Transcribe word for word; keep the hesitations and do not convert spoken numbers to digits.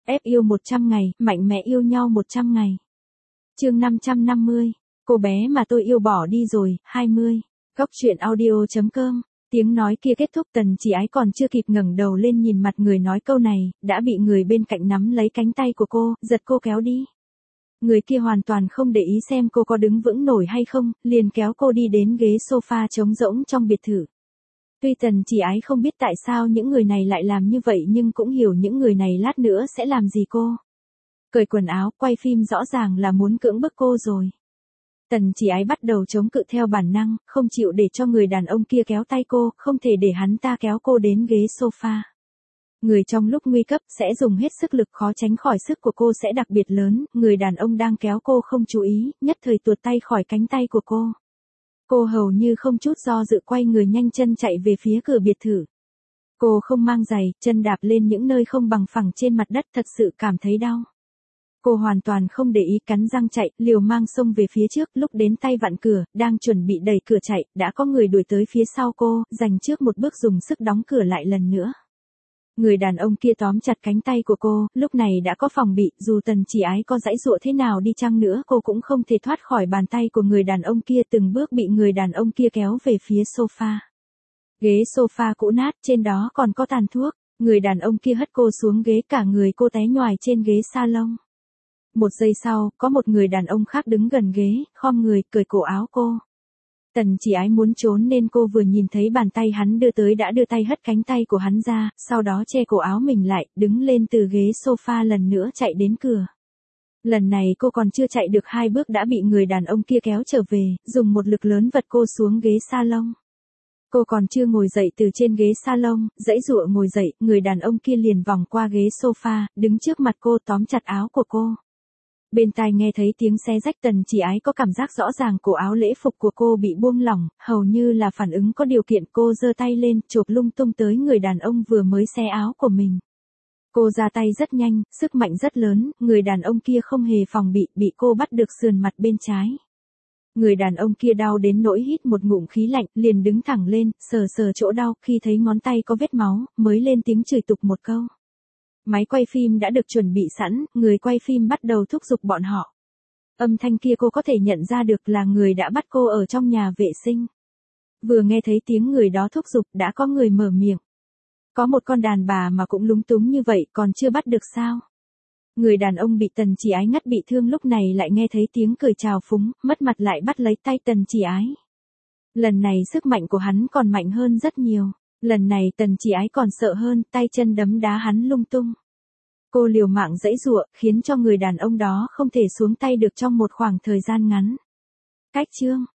ép yêu một trăm ngày, mạnh mẽ yêu nhau một trăm ngày. Chương năm trăm năm mươi, cô bé mà tôi yêu bỏ đi rồi, hai mươi. Góc truyện audio chấm com. Tiếng nói kia kết thúc, Tần Chỉ Ái còn chưa kịp ngẩng đầu lên nhìn mặt người nói câu này, đã bị người bên cạnh nắm lấy cánh tay của cô, giật cô kéo đi. Người kia hoàn toàn không để ý xem cô có đứng vững nổi hay không, liền kéo cô đi đến ghế sofa trống rỗng trong biệt thự. Tuy Tần Chỉ Ái không biết tại sao những người này lại làm như vậy nhưng cũng hiểu những người này lát nữa sẽ làm gì cô. Cởi quần áo, quay phim rõ ràng là muốn cưỡng bức cô rồi. Tần Chỉ Ái bắt đầu chống cự theo bản năng, không chịu để cho người đàn ông kia kéo tay cô, không thể để hắn ta kéo cô đến ghế sofa. Người trong lúc nguy cấp sẽ dùng hết sức lực, khó tránh khỏi sức của cô sẽ đặc biệt lớn, người đàn ông đang kéo cô không chú ý, nhất thời tuột tay khỏi cánh tay của cô. Cô hầu như không chút do dự quay người nhanh chân chạy về phía cửa biệt thự. Cô không mang giày, chân đạp lên những nơi không bằng phẳng trên mặt đất, thật sự cảm thấy đau. Cô hoàn toàn không để ý, cắn răng chạy, liều mang xông về phía trước, lúc đến tay vặn cửa, đang chuẩn bị đẩy cửa chạy, đã có người đuổi tới phía sau cô, giành trước một bước dùng sức đóng cửa lại lần nữa. Người đàn ông kia tóm chặt cánh tay của cô, lúc này đã có phòng bị, dù Tần Chỉ Ái có giãy giụa thế nào đi chăng nữa cô cũng không thể thoát khỏi bàn tay của người đàn ông kia, từng bước bị người đàn ông kia kéo về phía sofa. Ghế sofa cũ nát, trên đó còn có tàn thuốc, người đàn ông kia hất cô xuống ghế, cả người cô té nhoài trên ghế salon. Một giây sau, có một người đàn ông khác đứng gần ghế, khom người, cởi cổ áo cô. Tần Chỉ Ái muốn trốn nên cô vừa nhìn thấy bàn tay hắn đưa tới đã đưa tay hất cánh tay của hắn ra, sau đó che cổ áo mình lại, đứng lên từ ghế sofa lần nữa chạy đến cửa. Lần này cô còn chưa chạy được hai bước đã bị người đàn ông kia kéo trở về, dùng một lực lớn vật cô xuống ghế salon. Cô còn chưa ngồi dậy từ trên ghế salon, giãy giụa ngồi dậy, người đàn ông kia liền vòng qua ghế sofa, đứng trước mặt cô tóm chặt áo của cô. Bên tai nghe thấy tiếng xé rách, Tần Chỉ Ái có cảm giác rõ ràng cổ áo lễ phục của cô bị buông lỏng, hầu như là phản ứng có điều kiện, cô giơ tay lên, chộp lung tung tới người đàn ông vừa mới xé áo của mình. Cô ra tay rất nhanh, sức mạnh rất lớn, người đàn ông kia không hề phòng bị, bị cô bắt được sườn mặt bên trái. Người đàn ông kia đau đến nỗi hít một ngụm khí lạnh, liền đứng thẳng lên, sờ sờ chỗ đau, khi thấy ngón tay có vết máu, mới lên tiếng chửi tục một câu. Máy quay phim đã được chuẩn bị sẵn, người quay phim bắt đầu thúc giục bọn họ. Âm thanh kia cô có thể nhận ra được là người đã bắt cô ở trong nhà vệ sinh. Vừa nghe thấy tiếng người đó thúc giục, đã có người mở miệng. Có một con đàn bà mà cũng lúng túng như vậy, còn chưa bắt được sao? Người đàn ông bị Tần Chỉ Ái ngất bị thương lúc này lại nghe thấy tiếng cười chào phúng, mất mặt lại bắt lấy tay Tần Chỉ Ái. Lần này sức mạnh của hắn còn mạnh hơn rất nhiều. Lần này Tần Chỉ Ái còn sợ hơn, tay chân đấm đá hắn lung tung. Cô liều mạng giãy giụa, khiến cho người đàn ông đó không thể xuống tay được trong một khoảng thời gian ngắn. Cách chương